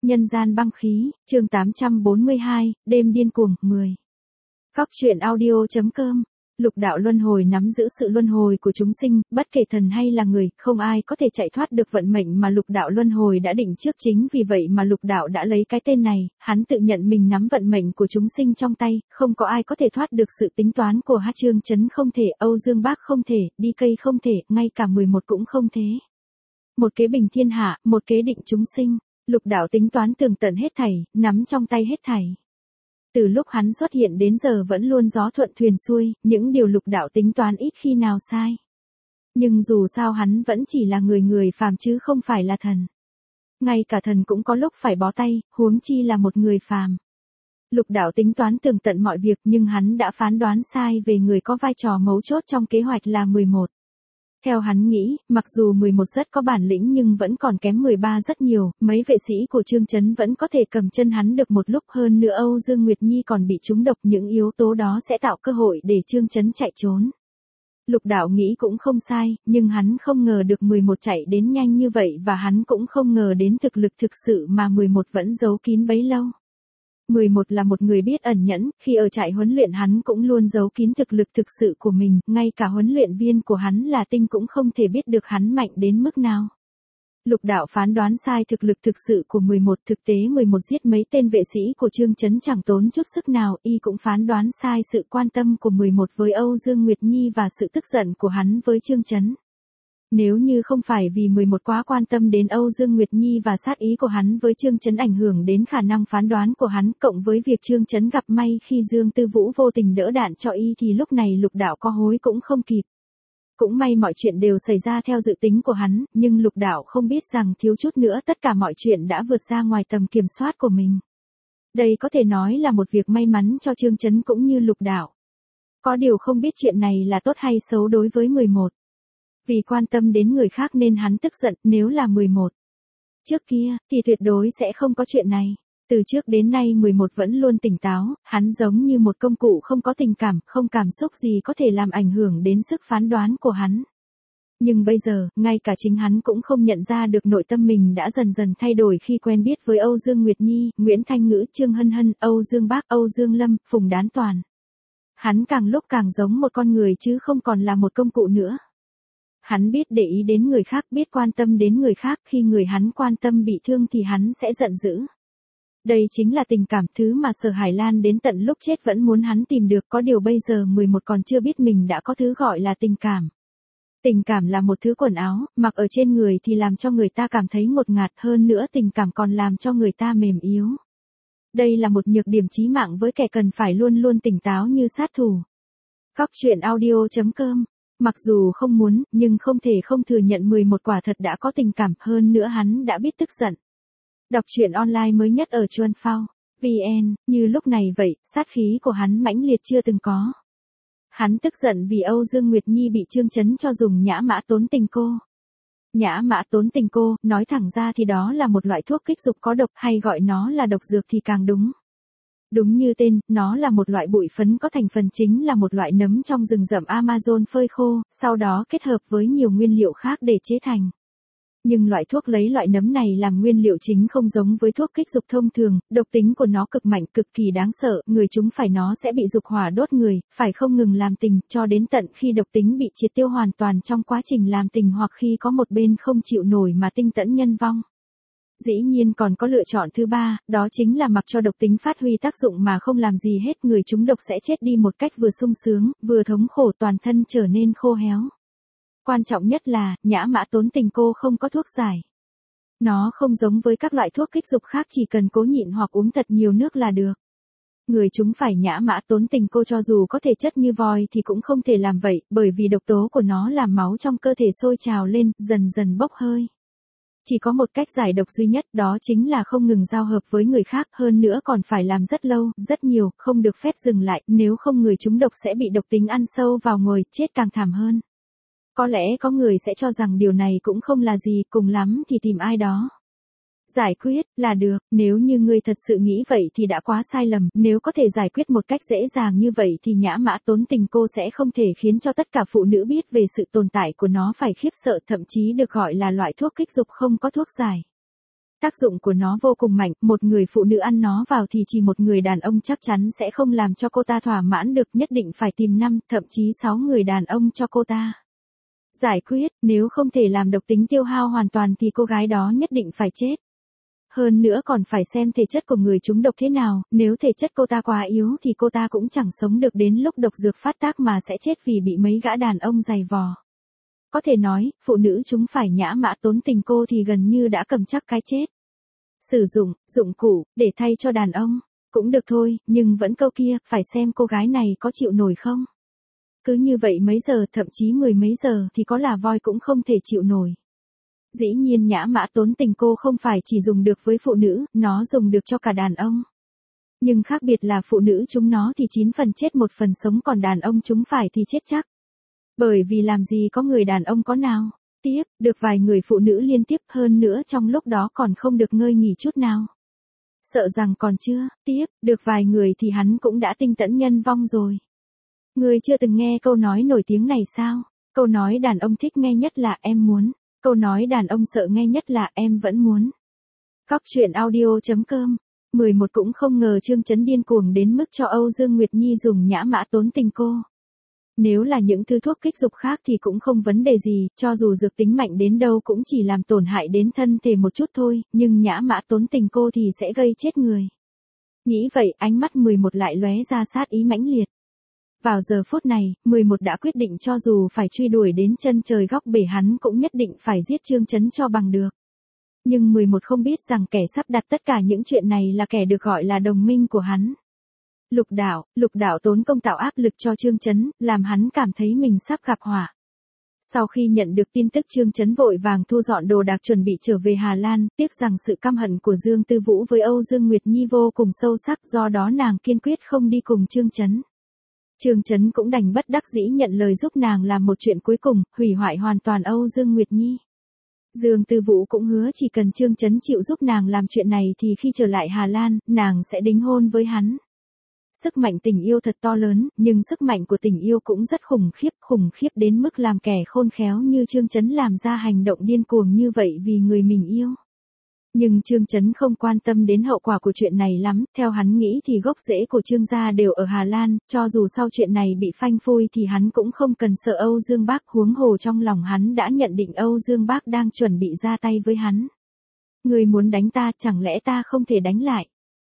Nhân gian băng khí, chương 842, đêm điên cuồng, 10. Góc truyện audio.com. Lục đạo luân hồi nắm giữ sự luân hồi của chúng sinh, bất kể thần hay là người, không ai có thể chạy thoát được vận mệnh mà lục đạo luân hồi đã định trước, chính vì vậy mà lục đạo đã lấy cái tên này, hắn tự nhận mình nắm vận mệnh của chúng sinh trong tay, không có ai có thể thoát được sự tính toán của Trương Chấn không thể, Âu Dương Bác không thể, Đi Cây không thể, ngay cả 11 cũng không thế. Một kế bình thiên hạ, một kế định chúng sinh, lục đạo tính toán tường tận hết thảy, nắm trong tay hết thảy. Từ lúc hắn xuất hiện đến giờ vẫn luôn gió thuận thuyền xuôi, những điều lục đạo tính toán ít khi nào sai. Nhưng dù sao hắn vẫn chỉ là người phàm chứ không phải là thần. Ngay cả thần cũng có lúc phải bó tay, huống chi là một người phàm. Lục đạo tính toán tường tận mọi việc nhưng hắn đã phán đoán sai về người có vai trò mấu chốt trong kế hoạch là 11. Theo hắn nghĩ, mặc dù 11 rất có bản lĩnh nhưng vẫn còn kém 13 rất nhiều, mấy vệ sĩ của Trương Chấn vẫn có thể cầm chân hắn được một lúc, hơn nữa Âu Dương Nguyệt Nhi còn bị trúng độc, những yếu tố đó sẽ tạo cơ hội để Trương Chấn chạy trốn. Lục đạo nghĩ cũng không sai, nhưng hắn không ngờ được 11 chạy đến nhanh như vậy và hắn cũng không ngờ đến thực lực thực sự mà 11 vẫn giấu kín bấy lâu. 11 là một người biết ẩn nhẫn, khi ở trại huấn luyện hắn cũng luôn giấu kín thực lực thực sự của mình, ngay cả huấn luyện viên của hắn là Tinh cũng không thể biết được hắn mạnh đến mức nào. Lục đạo phán đoán sai thực lực thực sự của 11, thực tế 11 giết mấy tên vệ sĩ của Trương Chấn chẳng tốn chút sức nào, y cũng phán đoán sai sự quan tâm của 11 với Âu Dương Nguyệt Nhi và sự tức giận của hắn với Trương Chấn. Nếu như không phải vì 11 quá quan tâm đến Âu Dương Nguyệt Nhi và sát ý của hắn với Trương Chấn ảnh hưởng đến khả năng phán đoán của hắn, cộng với việc Trương Chấn gặp may khi Dương Tư Vũ vô tình đỡ đạn cho y thì lúc này lục đạo có hối cũng không kịp. Cũng may mọi chuyện đều xảy ra theo dự tính của hắn, nhưng lục đạo không biết rằng thiếu chút nữa tất cả mọi chuyện đã vượt ra ngoài tầm kiểm soát của mình. Đây có thể nói là một việc may mắn cho Trương Chấn cũng như lục đạo. Có điều không biết chuyện này là tốt hay xấu đối với 11. Vì quan tâm đến người khác nên hắn tức giận, nếu là 11. Trước kia, thì tuyệt đối sẽ không có chuyện này. Từ trước đến nay 11 vẫn luôn tỉnh táo, hắn giống như một công cụ không có tình cảm, không cảm xúc gì có thể làm ảnh hưởng đến sức phán đoán của hắn. Nhưng bây giờ, ngay cả chính hắn cũng không nhận ra được nội tâm mình đã dần dần thay đổi khi quen biết với Âu Dương Nguyệt Nhi, Nguyễn Thanh Ngữ, Trương Hân Hân, Âu Dương Bác, Âu Dương Lâm, Phùng Đán Toàn. Hắn càng lúc càng giống một con người chứ không còn là một công cụ nữa. Hắn biết để ý đến người khác, biết quan tâm đến người khác, khi người hắn quan tâm bị thương thì hắn sẽ giận dữ. Đây chính là tình cảm, thứ mà Sở Hải Lan đến tận lúc chết vẫn muốn hắn tìm được, có điều bây giờ 11 còn chưa biết mình đã có thứ gọi là tình cảm. Tình cảm là một thứ quần áo, mặc ở trên người thì làm cho người ta cảm thấy ngột ngạt, hơn nữa tình cảm còn làm cho người ta mềm yếu. Đây là một nhược điểm chí mạng với kẻ cần phải luôn luôn tỉnh táo như sát thủ. Góc truyện audio.com. Mặc dù không muốn, nhưng không thể không thừa nhận 11 quả thật đã có tình cảm, hơn nữa hắn đã biết tức giận. Đọc truyện online mới nhất ở Chuan Phao VN, như lúc này vậy, sát khí của hắn mãnh liệt chưa từng có. Hắn tức giận vì Âu Dương Nguyệt Nhi bị Trương Chấn cho dùng nhã mã tốn tình cô. Nhã mã tốn tình cô, nói thẳng ra thì đó là một loại thuốc kích dục có độc, hay gọi nó là độc dược thì càng đúng. Đúng như tên, nó là một loại bụi phấn có thành phần chính là một loại nấm trong rừng rậm Amazon phơi khô, sau đó kết hợp với nhiều nguyên liệu khác để chế thành. Nhưng loại thuốc lấy loại nấm này làm nguyên liệu chính không giống với thuốc kích dục thông thường, độc tính của nó cực mạnh, cực kỳ đáng sợ, người chúng phải nó sẽ bị dục hỏa đốt người, phải không ngừng làm tình, cho đến tận khi độc tính bị triệt tiêu hoàn toàn trong quá trình làm tình hoặc khi có một bên không chịu nổi mà tinh tẫn nhân vong. Dĩ nhiên còn có lựa chọn thứ ba, đó chính là mặc cho độc tính phát huy tác dụng mà không làm gì hết, người trúng độc sẽ chết đi một cách vừa sung sướng, vừa thống khổ, toàn thân trở nên khô héo. Quan trọng nhất là, nhã mã tốn tình cô không có thuốc giải. Nó không giống với các loại thuốc kích dục khác chỉ cần cố nhịn hoặc uống thật nhiều nước là được. Người chúng phải nhã mã tốn tình cô cho dù có thể chất như voi thì cũng không thể làm vậy, bởi vì độc tố của nó làm máu trong cơ thể sôi trào lên, dần dần bốc hơi. Chỉ có một cách giải độc duy nhất, đó chính là không ngừng giao hợp với người khác, hơn nữa còn phải làm rất lâu, rất nhiều, không được phép dừng lại, nếu không người trúng độc sẽ bị độc tính ăn sâu vào người, chết càng thảm hơn. Có lẽ có người sẽ cho rằng điều này cũng không là gì, cùng lắm thì tìm ai đó giải quyết là được, nếu như ngươi thật sự nghĩ vậy thì đã quá sai lầm, nếu có thể giải quyết một cách dễ dàng như vậy thì nhã mã tốn tình cô sẽ không thể khiến cho tất cả phụ nữ biết về sự tồn tại của nó phải khiếp sợ, thậm chí được gọi là loại thuốc kích dục không có thuốc giải. Tác dụng của nó vô cùng mạnh, một người phụ nữ ăn nó vào thì chỉ một người đàn ông chắc chắn sẽ không làm cho cô ta thỏa mãn được, nhất định phải tìm 5, thậm chí 6 người đàn ông cho cô ta giải quyết, nếu không thể làm độc tính tiêu hao hoàn toàn thì cô gái đó nhất định phải chết. Hơn nữa còn phải xem thể chất của người trúng độc thế nào, nếu thể chất cô ta quá yếu thì cô ta cũng chẳng sống được đến lúc độc dược phát tác mà sẽ chết vì bị mấy gã đàn ông giày vò. Có thể nói, phụ nữ chúng phải nhã mã tốn tình cô thì gần như đã cầm chắc cái chết. Sử dụng, dụng cụ, để thay cho đàn ông, cũng được thôi, nhưng vẫn câu kia, phải xem cô gái này có chịu nổi không. Cứ như vậy mấy giờ, thậm chí 10 mấy giờ thì có là voi cũng không thể chịu nổi. Dĩ nhiên nhã mã tốn tình cô không phải chỉ dùng được với phụ nữ, nó dùng được cho cả đàn ông. Nhưng khác biệt là phụ nữ chúng nó thì 9 phần chết 1 phần sống, còn đàn ông chúng phải thì chết chắc. Bởi vì làm gì có người đàn ông có nào tiếp được vài người phụ nữ liên tiếp, hơn nữa trong lúc đó còn không được ngơi nghỉ chút nào. Sợ rằng còn chưa tiếp được vài người thì hắn cũng đã tinh tẫn nhân vong rồi. Ngươi chưa từng nghe câu nói nổi tiếng này sao? Câu nói đàn ông thích nghe nhất là em muốn. Câu nói đàn ông sợ nghe nhất là em vẫn muốn. Cóc truyện audio.com 11 cũng không ngờ Trương Chấn điên cuồng đến mức cho Âu Dương Nguyệt Nhi dùng nhã mã tốn tình cô. Nếu là những thứ thuốc kích dục khác thì cũng không vấn đề gì, cho dù dược tính mạnh đến đâu cũng chỉ làm tổn hại đến thân thể một chút thôi, nhưng nhã mã tốn tình cô thì sẽ gây chết người. Nghĩ vậy, ánh mắt 11 lại lóe ra sát ý mãnh liệt. Vào giờ phút này, 11 đã quyết định cho dù phải truy đuổi đến chân trời góc bể hắn cũng nhất định phải giết Trương Chấn cho bằng được. Nhưng 11 không biết rằng kẻ sắp đặt tất cả những chuyện này là kẻ được gọi là đồng minh của hắn. Lục đạo tốn công tạo áp lực cho Trương Chấn, làm hắn cảm thấy mình sắp gặp họa. Sau khi nhận được tin tức Trương Chấn vội vàng thu dọn đồ đạc chuẩn bị trở về Hà Lan, tiếc rằng sự căm hận của Dương Tư Vũ với Âu Dương Nguyệt Nhi vô cùng sâu sắc, do đó nàng kiên quyết không đi cùng Trương Chấn. Trương Chấn cũng đành bất đắc dĩ nhận lời giúp nàng làm một chuyện cuối cùng, hủy hoại hoàn toàn Âu Dương Nguyệt Nhi. Dương Tư Vũ cũng hứa chỉ cần Trương Chấn chịu giúp nàng làm chuyện này thì khi trở lại Hà Lan, nàng sẽ đính hôn với hắn. Sức mạnh tình yêu thật to lớn, nhưng sức mạnh của tình yêu cũng rất khủng khiếp đến mức làm kẻ khôn khéo như Trương Chấn làm ra hành động điên cuồng như vậy vì người mình yêu. Nhưng Trương Chấn không quan tâm đến hậu quả của chuyện này lắm, theo hắn nghĩ thì gốc rễ của Trương gia đều ở Hà Lan, cho dù sau chuyện này bị phanh phui thì hắn cũng không cần sợ Âu Dương Bác, huống hồ trong lòng hắn đã nhận định Âu Dương Bác đang chuẩn bị ra tay với hắn. Người muốn đánh ta, chẳng lẽ ta không thể đánh lại?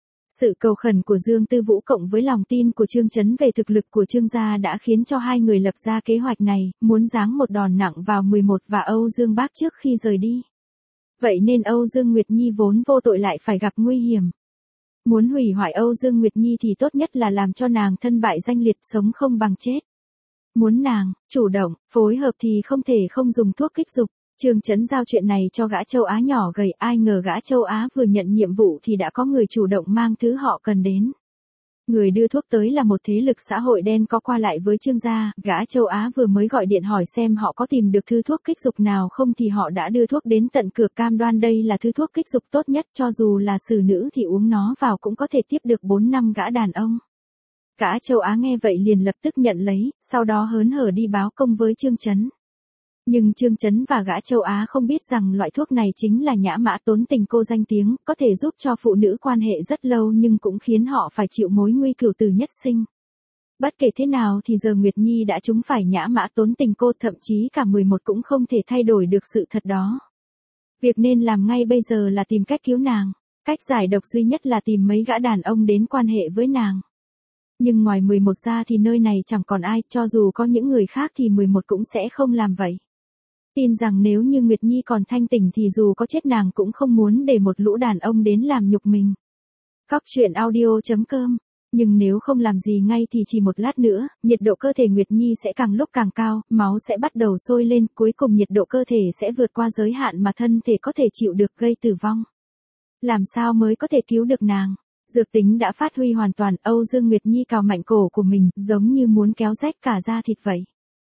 Sự cầu khẩn của Dương Tư Vũ cộng với lòng tin của Trương Chấn về thực lực của Trương gia đã khiến cho hai người lập ra kế hoạch này, muốn giáng một đòn nặng vào 11 và Âu Dương Bác trước khi rời đi. Vậy nên Âu Dương Nguyệt Nhi vốn vô tội lại phải gặp nguy hiểm. Muốn hủy hoại Âu Dương Nguyệt Nhi thì tốt nhất là làm cho nàng thân bại danh liệt, sống không bằng chết. Muốn nàng chủ động, phối hợp thì không thể không dùng thuốc kích dục. Trương Chấn giao chuyện này cho gã châu Á nhỏ gầy, ai ngờ gã châu Á vừa nhận nhiệm vụ thì đã có người chủ động mang thứ họ cần đến. Người đưa thuốc tới là một thế lực xã hội đen có qua lại với Trương gia, gã châu Á vừa mới gọi điện hỏi xem họ có tìm được thứ thuốc kích dục nào không thì họ đã đưa thuốc đến tận cửa, cam đoan đây là thứ thuốc kích dục tốt nhất, cho dù là xử nữ thì uống nó vào cũng có thể tiếp được 4 năm gã đàn ông. Gã châu Á nghe vậy liền lập tức nhận lấy, sau đó hớn hở đi báo công với Trương Chấn. Nhưng Trương Chấn và gã châu Á không biết rằng loại thuốc này chính là nhã mã tốn tình cô danh tiếng, có thể giúp cho phụ nữ quan hệ rất lâu nhưng cũng khiến họ phải chịu mối nguy cửu tử nhất sinh. Bất kể thế nào thì giờ Nguyệt Nhi đã trúng phải nhã mã tốn tình cô, thậm chí cả 11 cũng không thể thay đổi được sự thật đó. Việc nên làm ngay bây giờ là tìm cách cứu nàng. Cách giải độc duy nhất là tìm mấy gã đàn ông đến quan hệ với nàng. Nhưng ngoài 11 ra thì nơi này chẳng còn ai, cho dù có những người khác thì 11 cũng sẽ không làm vậy. Tin rằng nếu như Nguyệt Nhi còn thanh tỉnh thì dù có chết nàng cũng không muốn để một lũ đàn ông đến làm nhục mình. Cóc truyện audio.com Nhưng nếu không làm gì ngay thì chỉ một lát nữa, nhiệt độ cơ thể Nguyệt Nhi sẽ càng lúc càng cao, máu sẽ bắt đầu sôi lên, cuối cùng nhiệt độ cơ thể sẽ vượt qua giới hạn mà thân thể có thể chịu được, gây tử vong. Làm sao mới có thể cứu được nàng? Dược tính đã phát huy hoàn toàn, Âu Dương Nguyệt Nhi cào mạnh cổ của mình, giống như muốn kéo rách cả da thịt vậy.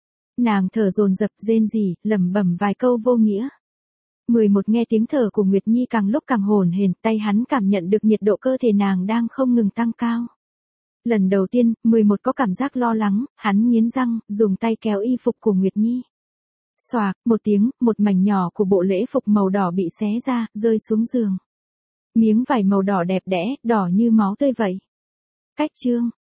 Nàng thở dồn dập, rên rỉ, lẩm bẩm vài câu vô nghĩa. 11 nghe tiếng thở của Nguyệt Nhi càng lúc càng hổn hển, tay hắn cảm nhận được nhiệt độ cơ thể nàng đang không ngừng tăng cao. Lần đầu tiên, 11 có cảm giác lo lắng, hắn nghiến răng, dùng tay kéo y phục của Nguyệt Nhi. Xoạc, một tiếng, một mảnh nhỏ của bộ lễ phục màu đỏ bị xé ra, rơi xuống giường. Miếng vải màu đỏ đẹp đẽ, đỏ như máu tươi vậy. Cách chương